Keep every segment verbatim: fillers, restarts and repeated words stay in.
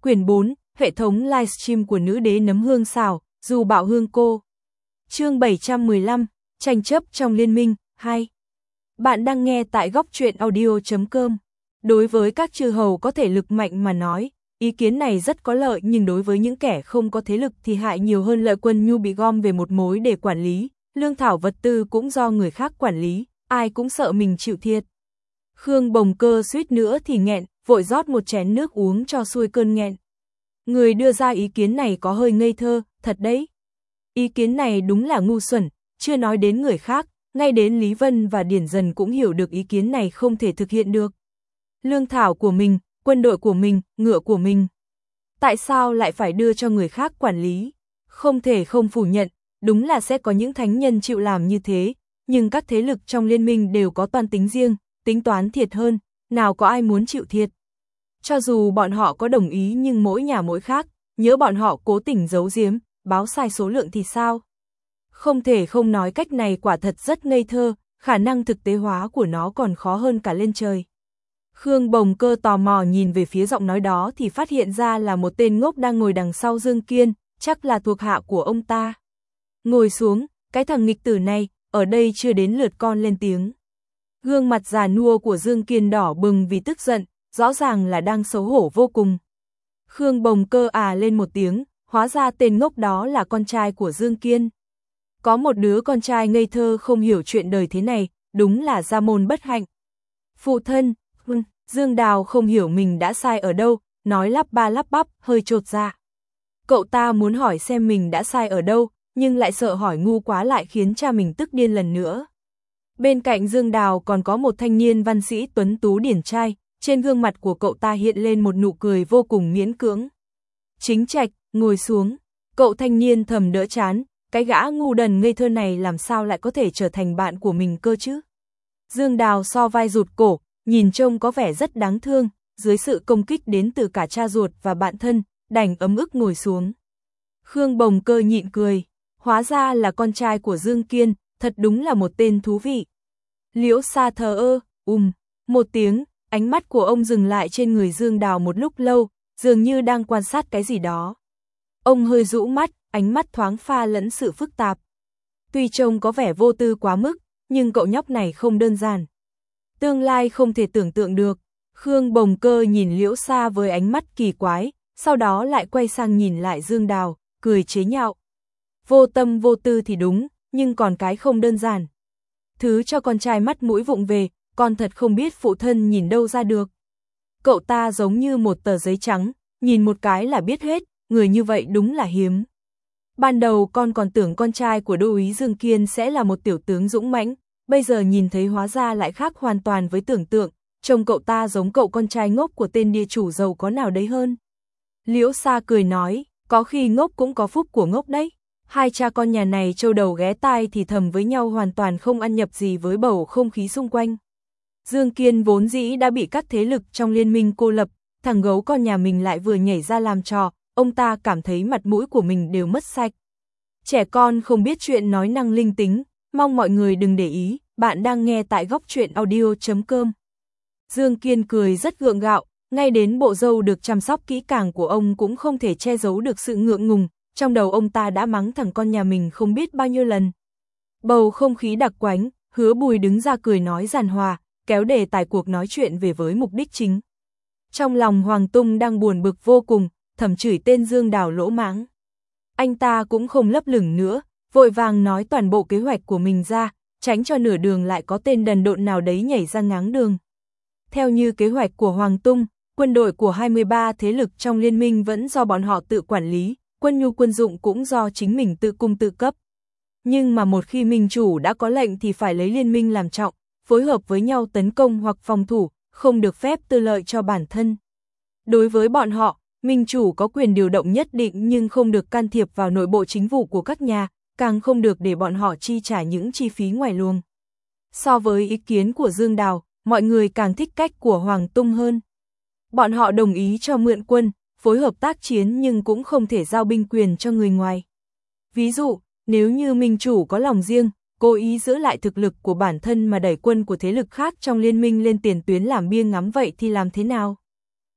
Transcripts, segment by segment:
Quyển bốn, hệ thống livestream của nữ đế nấm hương xào, dù bạo hương cô. Chương bảy trăm mười lăm, tranh chấp trong liên minh, hai. Bạn đang nghe tại góc truyện audio chấm com. Đối với các chư hầu có thể lực mạnh mà nói, ý kiến này rất có lợi, nhưng đối với những kẻ không có thế lực thì hại nhiều hơn lợi. Quân nhu bị gom về một mối để quản lý, lương thảo vật tư cũng do người khác quản lý, ai cũng sợ mình chịu thiệt. Khương Bồng Cơ suýt nữa thì nghẹn, vội rót một chén nước uống cho xuôi cơn nghẹn. Người đưa ra ý kiến này có hơi ngây thơ, thật đấy. Ý kiến này đúng là ngu xuẩn, chưa nói đến người khác, ngay đến Lý Vân và Điển Dần cũng hiểu được ý kiến này không thể thực hiện được. Lương thảo của mình, quân đội của mình, ngựa của mình. Tại sao lại phải đưa cho người khác quản lý? Không thể không phủ nhận, đúng là sẽ có những thánh nhân chịu làm như thế, nhưng các thế lực trong liên minh đều có toan tính riêng, tính toán thiệt hơn, nào có ai muốn chịu thiệt. Cho dù bọn họ có đồng ý nhưng mỗi nhà mỗi khác, nhớ bọn họ cố tình giấu giếm, báo sai số lượng thì sao? Không thể không nói cách này quả thật rất ngây thơ, khả năng thực tế hóa của nó còn khó hơn cả lên trời. Khương Bồng Cơ tò mò nhìn về phía giọng nói đó thì phát hiện ra là một tên ngốc đang ngồi đằng sau Dương Kiên, chắc là thuộc hạ của ông ta. Ngồi xuống, cái thằng nghịch tử này, ở đây chưa đến lượt con lên tiếng. Gương mặt già nua của Dương Kiên đỏ bừng vì tức giận, rõ ràng là đang xấu hổ vô cùng. Khương Bồng Cơ à lên một tiếng, hóa ra tên ngốc đó là con trai của Dương Kiên. Có một đứa con trai ngây thơ không hiểu chuyện đời thế này, đúng là gia môn bất hạnh. Phụ thân, Dương Đào không hiểu mình đã sai ở đâu, nói lắp ba lắp bắp, hơi chột dạ. Cậu ta muốn hỏi xem mình đã sai ở đâu, nhưng lại sợ hỏi ngu quá lại khiến cha mình tức điên lần nữa. Bên cạnh Dương Đào còn có một thanh niên văn sĩ tuấn tú điển trai, trên gương mặt của cậu ta hiện lên một nụ cười vô cùng miễn cưỡng. Chính Trạch, ngồi xuống, cậu thanh niên thầm đỡ chán, cái gã ngu đần ngây thơ này làm sao lại có thể trở thành bạn của mình cơ chứ? Dương Đào so vai rụt cổ, nhìn trông có vẻ rất đáng thương, dưới sự công kích đến từ cả cha ruột và bạn thân, đành ấm ức ngồi xuống. Khương Bồng Cơ nhịn cười, hóa ra là con trai của Dương Kiên, thật đúng là một tên thú vị. Liễu Sa thờ ơ, ùm, một tiếng, ánh mắt của ông dừng lại trên người Dương Đào một lúc lâu, dường như đang quan sát cái gì đó. Ông hơi rũ mắt, ánh mắt thoáng pha lẫn sự phức tạp. Tuy trông có vẻ vô tư quá mức, nhưng cậu nhóc này không đơn giản. Tương lai không thể tưởng tượng được. Khương Bồng Cơ nhìn Liễu Sa với ánh mắt kỳ quái, sau đó lại quay sang nhìn lại Dương Đào, cười chế nhạo. Vô tâm vô tư thì đúng, nhưng còn cái không đơn giản. Thứ cho con trai mắt mũi vụng về, con thật không biết phụ thân nhìn đâu ra được. Cậu ta giống như một tờ giấy trắng, nhìn một cái là biết hết, người như vậy đúng là hiếm. Ban đầu con còn tưởng con trai của đô úy Dương Kiên sẽ là một tiểu tướng dũng mãnh, bây giờ nhìn thấy hóa ra lại khác hoàn toàn với tưởng tượng, trông cậu ta giống cậu con trai ngốc của tên địa chủ giàu có nào đấy hơn. Liễu Sa cười nói, có khi ngốc cũng có phúc của ngốc đấy. Hai cha con nhà này trâu đầu ghé tai thì thầm với nhau hoàn toàn không ăn nhập gì với bầu không khí xung quanh. Dương Kiên vốn dĩ đã bị các thế lực trong liên minh cô lập, thằng gấu con nhà mình lại vừa nhảy ra làm trò, ông ta cảm thấy mặt mũi của mình đều mất sạch. Trẻ con không biết chuyện nói năng linh tính, mong mọi người đừng để ý, bạn đang nghe tại góc truyện audio chấm com. Dương Kiên cười rất gượng gạo, ngay đến bộ râu được chăm sóc kỹ càng của ông cũng không thể che giấu được sự ngượng ngùng, trong đầu ông ta đã mắng thằng con nhà mình không biết bao nhiêu lần. Bầu không khí đặc quánh, Hứa Bùi đứng ra cười nói giàn hòa, kéo đề tài cuộc nói chuyện về với mục đích chính. Trong lòng Hoàng Tung đang buồn bực vô cùng, thầm chửi tên Dương Đào lỗ mãng. Anh ta cũng không lấp lửng nữa, vội vàng nói toàn bộ kế hoạch của mình ra, tránh cho nửa đường lại có tên đần độn nào đấy nhảy ra ngáng đường. Theo như kế hoạch của Hoàng Tung, quân đội của hai mươi ba thế lực trong liên minh vẫn do bọn họ tự quản lý, quân nhu quân dụng cũng do chính mình tự cung tự cấp. Nhưng mà một khi minh chủ đã có lệnh thì phải lấy liên minh làm trọng, phối hợp với nhau tấn công hoặc phòng thủ, không được phép tư lợi cho bản thân. Đối với bọn họ, minh chủ có quyền điều động nhất định nhưng không được can thiệp vào nội bộ chính vụ của các nhà, càng không được để bọn họ chi trả những chi phí ngoài luồng. So với ý kiến của Dương Đào, mọi người càng thích cách của Hoàng Tung hơn. Bọn họ đồng ý cho mượn quân, phối hợp tác chiến nhưng cũng không thể giao binh quyền cho người ngoài. Ví dụ, nếu như minh chủ có lòng riêng, cố ý giữ lại thực lực của bản thân mà đẩy quân của thế lực khác trong liên minh lên tiền tuyến làm bia ngắm vậy thì làm thế nào?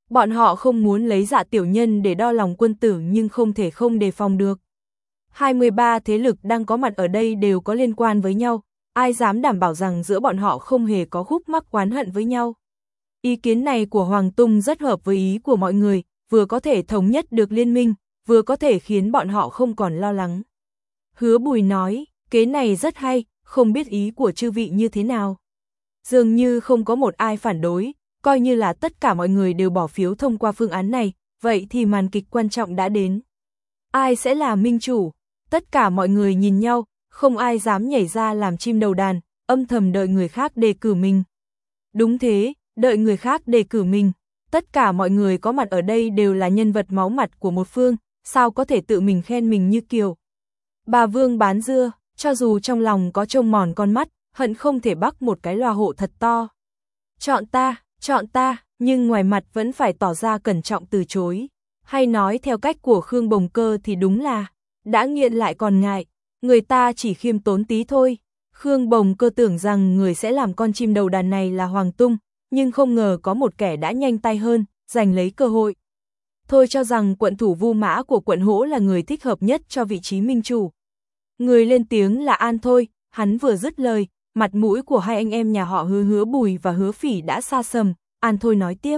Bọn họ không muốn lấy Dạ tiểu nhân để đo lòng quân tử nhưng không thể không đề phòng được. hai mươi ba thế lực đang có mặt ở đây đều có liên quan với nhau, ai dám đảm bảo rằng giữa bọn họ không hề có khúc mắc oán hận với nhau. Ý kiến này của Hoàng Tung rất hợp với ý của mọi người, vừa có thể thống nhất được liên minh, vừa có thể khiến bọn họ không còn lo lắng. Hứa Bùi nói, kế này rất hay, không biết ý của chư vị như thế nào. Dường như không có một ai phản đối, coi như là tất cả mọi người đều bỏ phiếu thông qua phương án này, vậy thì màn kịch quan trọng đã đến. Ai sẽ là minh chủ? Tất cả mọi người nhìn nhau, không ai dám nhảy ra làm chim đầu đàn, âm thầm đợi người khác đề cử mình. Đúng thế, đợi người khác đề cử mình. Tất cả mọi người có mặt ở đây đều là nhân vật máu mặt của một phương, sao có thể tự mình khen mình như Kiều. Bà Vương bán dưa, cho dù trong lòng có trông mòn con mắt, hận không thể bắc một cái loa hộ thật to. Chọn ta, chọn ta, nhưng ngoài mặt vẫn phải tỏ ra cẩn trọng từ chối. Hay nói theo cách của Khương Bồng Cơ thì đúng là, đã nghiện lại còn ngại, người ta chỉ khiêm tốn tí thôi. Khương Bồng Cơ tưởng rằng người sẽ làm con chim đầu đàn này là Hoàng Tung, nhưng không ngờ có một kẻ đã nhanh tay hơn, giành lấy cơ hội. Thôi cho rằng quận thủ Vu Mã của quận Hỗ là người thích hợp nhất cho vị trí minh chủ. Người lên tiếng là An Thôi, hắn vừa dứt lời, mặt mũi của hai anh em nhà họ Hứa Hứa Bùi và Hứa Phỉ đã xa sầm, An Thôi nói tiếp.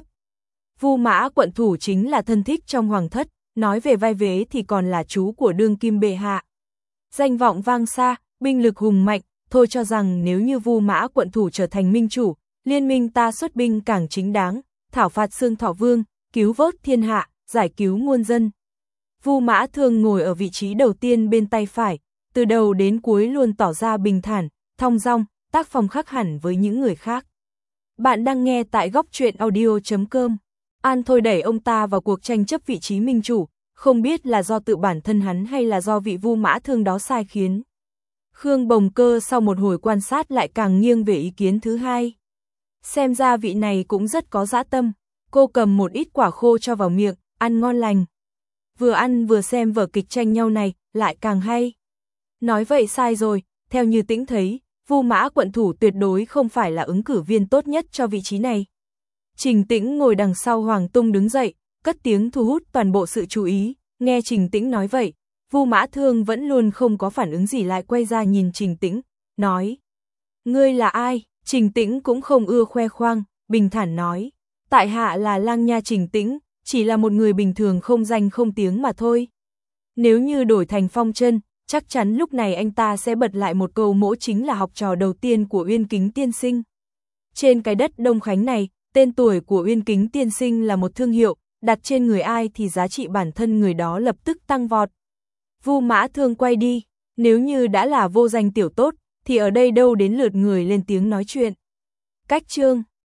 Vu Mã quận thủ chính là thân thích trong hoàng thất, nói về vai vế thì còn là chú của đương kim bệ hạ. Danh vọng vang xa, binh lực hùng mạnh, thôi cho rằng nếu như Vu Mã quận thủ trở thành minh chủ, liên minh ta xuất binh càng chính đáng, thảo phạt Xương Thọ Vương, cứu vớt thiên hạ, giải cứu muôn dân. Vu Mã thường ngồi ở vị trí đầu tiên bên tay phải, từ đầu đến cuối luôn tỏ ra bình thản, thong dong, tác phong khác hẳn với những người khác. Bạn đang nghe tại góc truyện audio chấm com. An Thôi đẩy ông ta vào cuộc tranh chấp vị trí minh chủ, không biết là do tự bản thân hắn hay là do vị Vu Mã Thương đó sai khiến. Khương Bồng Cơ sau một hồi quan sát lại càng nghiêng về ý kiến thứ hai. Xem ra vị này cũng rất có dã tâm, cô cầm một ít quả khô cho vào miệng, ăn ngon lành. Vừa ăn vừa xem vở kịch tranh nhau này, lại càng hay. Nói vậy sai rồi, theo như Tĩnh thấy, Vu Mã quận thủ tuyệt đối không phải là ứng cử viên tốt nhất cho vị trí này. Trình Tĩnh ngồi đằng sau Hoàng Tung đứng dậy, cất tiếng thu hút toàn bộ sự chú ý, nghe Trình Tĩnh nói vậy, Vu Mã Thương vẫn luôn không có phản ứng gì lại quay ra nhìn Trình Tĩnh, nói. Ngươi là ai? Trình Tĩnh cũng không ưa khoe khoang, bình thản nói. Tại hạ là Lang Nha Trình Tĩnh, chỉ là một người bình thường không danh không tiếng mà thôi. Nếu như đổi thành Phong Chân, chắc chắn lúc này anh ta sẽ bật lại một câu mỗ chính là học trò đầu tiên của Uyên Kính tiên sinh. Trên cái đất Đông Khánh này, tên tuổi của Uyên Kính tiên sinh là một thương hiệu, đặt trên người ai thì giá trị bản thân người đó lập tức tăng vọt. Vu Mã Thương quay đi, nếu như đã là vô danh tiểu tốt, thì ở đây đâu đến lượt người lên tiếng nói chuyện. Cách chương